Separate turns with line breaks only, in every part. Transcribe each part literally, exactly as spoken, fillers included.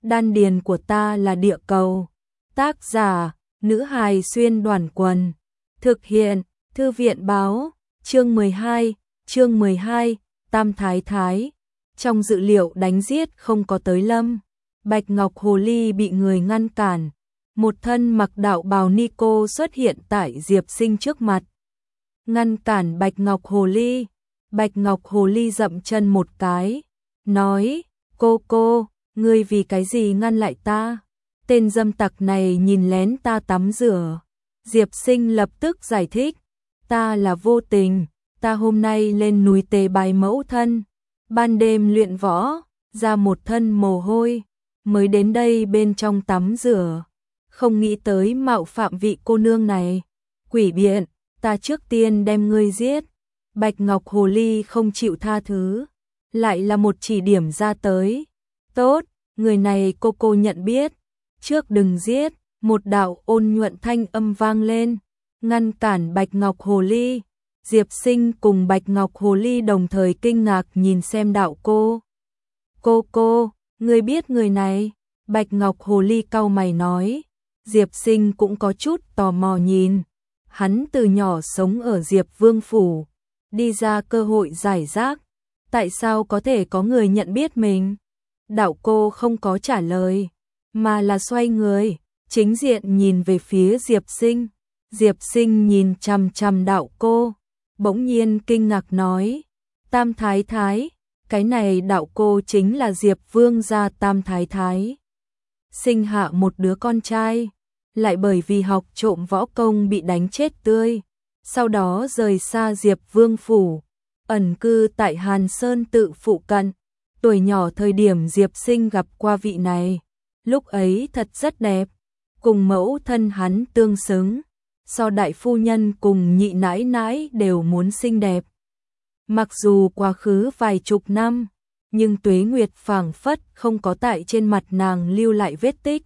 Đan điền của ta là địa cầu. Tác giả, nữ hài xuyên đoàn quần. Thực hiện, thư viện báo, chương mười hai, chương mười hai, Tam Thái Thái. Trong dự liệu đánh giết không có tới lâm. Bạch Ngọc Hồ Ly bị người ngăn cản. Một thân mặc đạo bào ni cô xuất hiện tại Diệp Sinh trước mặt. Ngăn cản Bạch Ngọc Hồ Ly. Bạch Ngọc Hồ Ly dậm chân một cái. Nói, cô cô, ngươi vì cái gì ngăn lại ta? Tên dâm tặc này nhìn lén ta tắm rửa. Diệp Sinh lập tức giải thích. Ta là vô tình, ta hôm nay lên núi tế bái mẫu thân. Ban đêm luyện võ, ra một thân mồ hôi. Mới đến đây bên trong tắm rửa. Không nghĩ tới mạo phạm vị cô nương này. Quỷ biện, ta trước tiên đem ngươi giết. Bạch Ngọc Hồ Ly không chịu tha thứ. Lại là một chỉ điểm ra tới. Tốt, người này cô cô nhận biết. Trước đừng giết, một đạo ôn nhuận thanh âm vang lên. Ngăn cản Bạch Ngọc Hồ Ly. Diệp Sinh cùng Bạch Ngọc Hồ Ly đồng thời kinh ngạc nhìn xem đạo cô. Cô cô, ngươi biết người này? Bạch Ngọc Hồ Ly cau mày nói. Diệp Sinh cũng có chút tò mò nhìn. Hắn từ nhỏ sống ở Diệp Vương Phủ. Đi ra cơ hội giải rác. Tại sao có thể có người nhận biết mình? Đạo cô không có trả lời, mà là xoay người, chính diện nhìn về phía Diệp Sinh. Diệp Sinh nhìn chằm chằm đạo cô, bỗng nhiên kinh ngạc nói. Tam Thái Thái, cái này đạo cô chính là Diệp Vương gia Tam Thái Thái. Sinh hạ một đứa con trai, lại bởi vì học trộm võ công bị đánh chết tươi. Sau đó rời xa Diệp Vương Phủ, ẩn cư tại Hàn Sơn tự phụ cận. Tuổi nhỏ thời điểm Diệp Sinh gặp qua vị này, lúc ấy thật rất đẹp, cùng mẫu thân hắn tương xứng, so đại phu nhân cùng nhị nãi nãi đều muốn xinh đẹp. Mặc dù quá khứ vài chục năm, nhưng tuế nguyệt phảng phất không có tại trên mặt nàng lưu lại vết tích.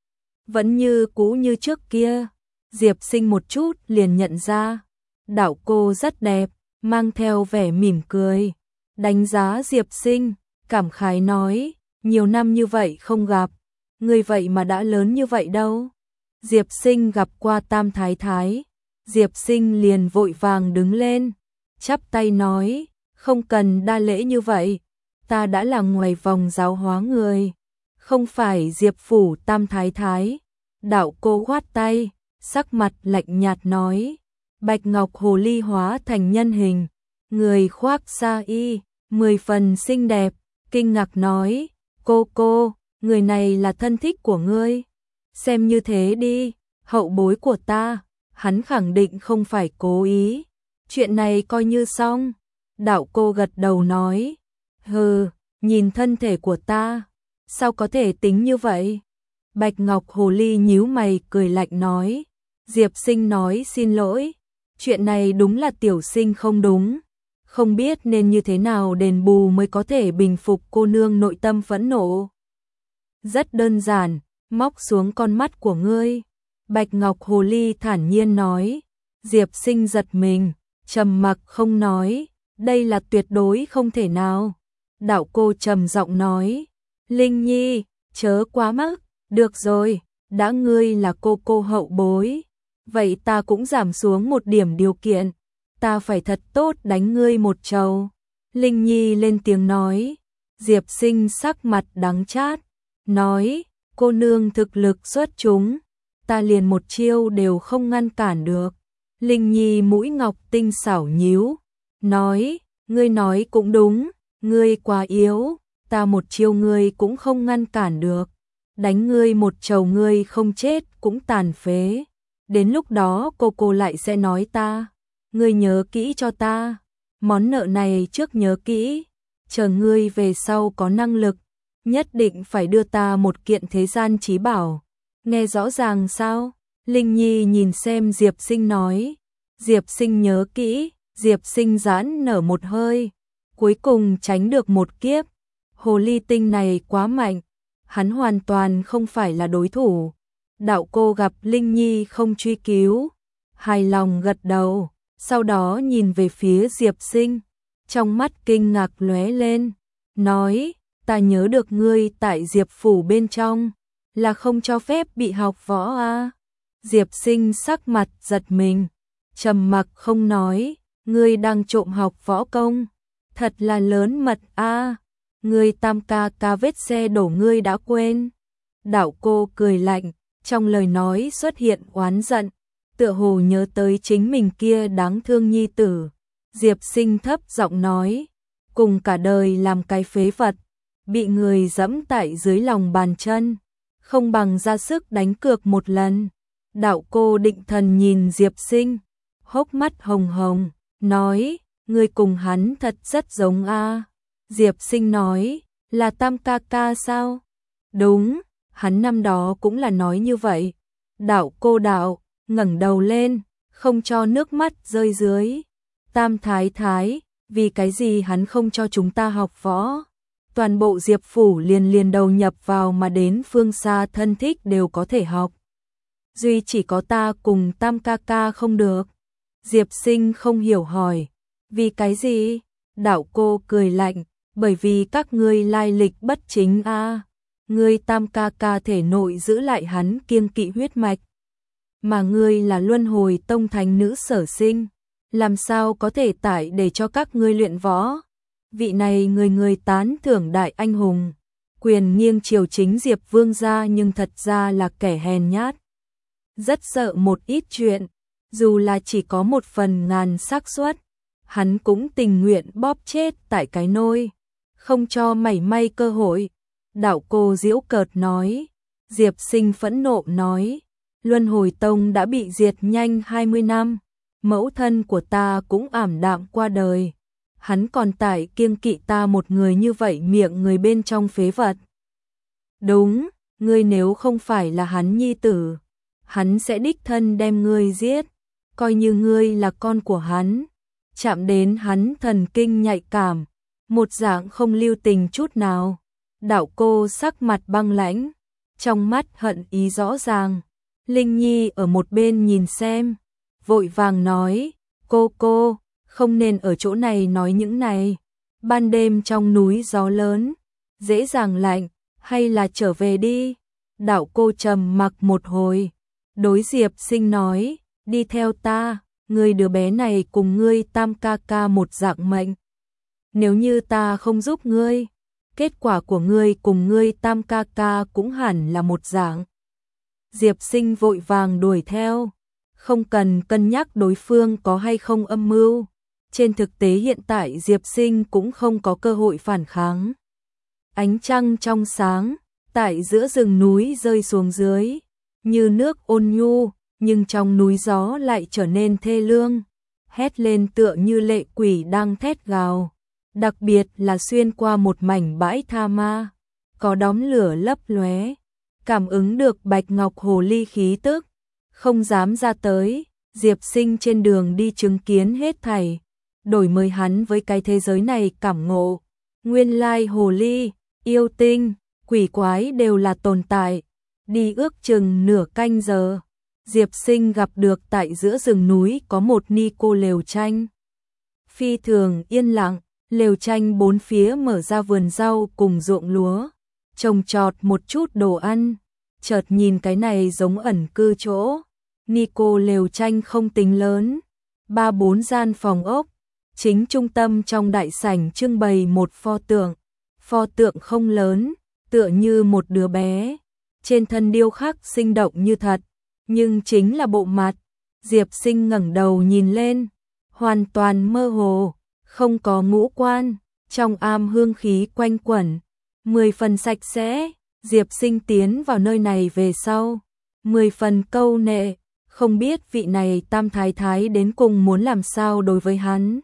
Vẫn như cũ như trước kia, Diệp Sinh một chút liền nhận ra, đạo cô rất đẹp, mang theo vẻ mỉm cười, đánh giá Diệp Sinh, cảm khái nói, nhiều năm như vậy không gặp, người vậy mà đã lớn như vậy đâu. Diệp Sinh gặp qua Tam Thái Thái, Diệp Sinh liền vội vàng đứng lên, chắp tay nói, không cần đa lễ như vậy, ta đã là ngoài vòng giáo hóa người, không phải Diệp Phủ Tam Thái Thái. Đạo cô khoát tay, sắc mặt lạnh nhạt nói. Bạch Ngọc Hồ Ly hóa thành nhân hình, người khoác sa y, mười phần xinh đẹp, kinh ngạc nói, cô cô, người này là thân thích của ngươi. Xem như thế đi, hậu bối của ta, hắn khẳng định không phải cố ý. Chuyện này coi như xong. Đạo cô gật đầu nói, hừ, nhìn thân thể của ta, sao có thể tính như vậy? Bạch Ngọc Hồ Ly nhíu mày cười lạnh nói, Diệp Sinh nói xin lỗi, chuyện này đúng là tiểu sinh không đúng, không biết nên như thế nào đền bù mới có thể bình phục cô nương nội tâm phẫn nộ. Rất đơn giản, móc xuống con mắt của ngươi. Bạch Ngọc Hồ Ly thản nhiên nói. Diệp Sinh giật mình, trầm mặc không nói, đây là tuyệt đối không thể nào. Đạo cô trầm giọng nói, Linh Nhi, chớ quá mức. Được rồi, đã ngươi là cô cô hậu bối, vậy ta cũng giảm xuống một điểm điều kiện, ta phải thật tốt đánh ngươi một trầu. Linh Nhi lên tiếng nói. Diệp Sinh sắc mặt đắng chát, nói, cô nương thực lực xuất chúng, ta liền một chiêu đều không ngăn cản được. Linh Nhi mũi ngọc tinh xảo nhíu, nói, ngươi nói cũng đúng, ngươi quá yếu, ta một chiêu ngươi cũng không ngăn cản được. Đánh ngươi một trầu ngươi không chết cũng tàn phế. Đến lúc đó cô cô lại sẽ nói ta. Ngươi nhớ kỹ cho ta. Món nợ này trước nhớ kỹ. Chờ ngươi về sau có năng lực, nhất định phải đưa ta một kiện thế gian chí bảo. Nghe rõ ràng sao? Linh Nhi nhìn xem Diệp Sinh nói. Diệp Sinh nhớ kỹ. Diệp Sinh giãn nở một hơi. Cuối cùng tránh được một kiếp. Hồ ly tinh này quá mạnh. Hắn hoàn toàn không phải là đối thủ. Đạo cô gặp Linh Nhi không truy cứu, hài lòng gật đầu, sau đó nhìn về phía Diệp Sinh, trong mắt kinh ngạc lóe lên, nói, ta nhớ được ngươi tại Diệp phủ bên trong, là không cho phép bị học võ à? Diệp Sinh sắc mặt giật mình, trầm mặc không nói, ngươi đang trộm học võ công, thật là lớn mật a. À. Ngươi Tam ca ca vết xe đổ ngươi đã quên. Đạo cô cười lạnh, trong lời nói xuất hiện oán giận, tựa hồ nhớ tới chính mình kia đáng thương nhi tử. Diệp Sinh thấp giọng nói, cùng cả đời làm cái phế vật, bị người dẫm tại dưới lòng bàn chân, không bằng ra sức đánh cược một lần. Đạo cô định thần nhìn Diệp Sinh, hốc mắt hồng hồng, nói, ngươi cùng hắn thật rất giống a. Diệp Sinh nói, là Tam ca ca sao? Đúng, hắn năm đó cũng là nói như vậy. Đạo cô đạo, ngẩng đầu lên, không cho nước mắt rơi dưới. Tam thái thái, vì cái gì hắn không cho chúng ta học võ? Toàn bộ Diệp phủ liền liền đầu nhập vào mà đến phương xa thân thích đều có thể học. Duy chỉ có ta cùng Tam ca ca không được. Diệp Sinh không hiểu hỏi, vì cái gì? Đạo cô cười lạnh, bởi vì các ngươi lai lịch bất chính a. À. Ngươi Tam ca ca thể nội giữ lại hắn kiêng kỵ huyết mạch, mà ngươi là Luân Hồi Tông thánh nữ sở sinh, làm sao có thể tải để cho các ngươi luyện võ? Vị này người người tán thưởng đại anh hùng, quyền nghiêng triều chính Diệp Vương gia, nhưng thật ra là kẻ hèn nhát, rất sợ một ít chuyện, dù là chỉ có một phần ngàn xác suất, hắn cũng tình nguyện bóp chết tại cái nôi, không cho mảy may cơ hội. Đạo cô giễu cợt nói. Diệp Sinh phẫn nộ nói, Luân Hồi Tông đã bị diệt nhanh hai mươi năm, mẫu thân của ta cũng ảm đạm qua đời, hắn còn tải kiêng kỵ ta một người như vậy, miệng người bên trong phế vật. Đúng, ngươi nếu không phải là hắn nhi tử, hắn sẽ đích thân đem ngươi giết, coi như ngươi là con của hắn. Chạm đến hắn thần kinh nhạy cảm, một dạng không lưu tình chút nào. Đạo cô sắc mặt băng lãnh, trong mắt hận ý rõ ràng. Linh Nhi ở một bên nhìn xem, vội vàng nói, cô cô, không nên ở chỗ này nói những này. Ban đêm trong núi gió lớn, dễ dàng lạnh, hay là trở về đi. Đạo cô trầm mặc một hồi, đối Diệp Sinh nói, đi theo ta, ngươi đứa bé này cùng ngươi Tam ca ca một dạng mệnh. Nếu như ta không giúp ngươi, kết quả của ngươi cùng ngươi Tam ca ca cũng hẳn là một dạng. Diệp Sinh vội vàng đuổi theo, không cần cân nhắc đối phương có hay không âm mưu. Trên thực tế hiện tại Diệp Sinh cũng không có cơ hội phản kháng. Ánh trăng trong sáng, tại giữa rừng núi rơi xuống dưới, như nước ôn nhu, nhưng trong núi gió lại trở nên thê lương, hét lên tựa như lệ quỷ đang thét gào. Đặc biệt là xuyên qua một mảnh bãi tha ma, có đóm lửa lấp lóe, cảm ứng được bạch ngọc hồ ly khí tức, không dám ra tới. Diệp Sinh trên đường đi chứng kiến hết thảy, đổi mới hắn với cái thế giới này cảm ngộ. Nguyên lai hồ ly, yêu tinh, quỷ quái đều là tồn tại. Đi ước chừng nửa canh giờ, Diệp Sinh gặp được tại giữa rừng núi có một ni cô lều tranh. Phi thường yên lặng, lều tranh bốn phía mở ra vườn rau cùng ruộng lúa, trồng trọt một chút đồ ăn. Chợt nhìn cái này giống ẩn cư chỗ. Ni cô lều tranh không tính lớn, ba bốn gian phòng ốc, chính trung tâm trong đại sảnh trưng bày một pho tượng. Pho tượng không lớn, tựa như một đứa bé, trên thân điêu khắc sinh động như thật, nhưng chính là bộ mặt. Diệp Sinh ngẩng đầu nhìn lên, hoàn toàn mơ hồ, không có ngũ quan, trong am hương khí quanh quẩn, mười phần sạch sẽ. Diệp Sinh tiến vào nơi này về sau, mười phần câu nệ, không biết vị này Tam thái thái đến cùng muốn làm sao đối với hắn.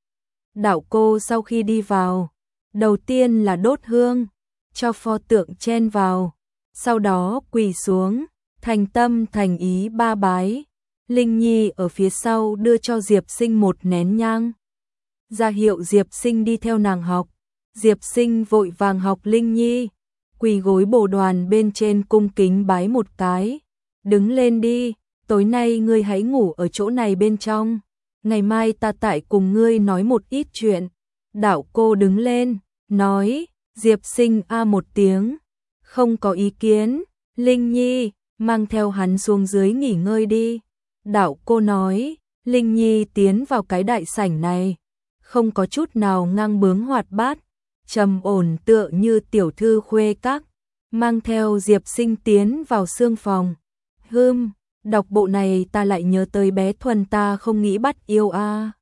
Đạo cô sau khi đi vào, đầu tiên là đốt hương, cho pho tượng chen vào, sau đó quỳ xuống, thành tâm thành ý ba bái. Linh Nhi ở phía sau đưa cho Diệp Sinh một nén nhang, ra hiệu Diệp Sinh đi theo nàng học. Diệp Sinh vội vàng học Linh Nhi, quỳ gối bồ đoàn bên trên cung kính bái một cái. Đứng lên đi, tối nay ngươi hãy ngủ ở chỗ này bên trong, ngày mai ta tại cùng ngươi nói một ít chuyện. Đạo cô đứng lên, nói, Diệp Sinh a một tiếng, không có ý kiến, Linh Nhi, mang theo hắn xuống dưới nghỉ ngơi đi. Đạo cô nói, Linh Nhi tiến vào cái đại sảnh này, không có chút nào ngang bướng hoạt bát, trầm ổn tựa như tiểu thư khuê các, mang theo Diệp Sinh tiến vào xương phòng. Hưm, đọc bộ này ta lại nhớ tới bé Thuần ta không nghĩ bắt yêu a.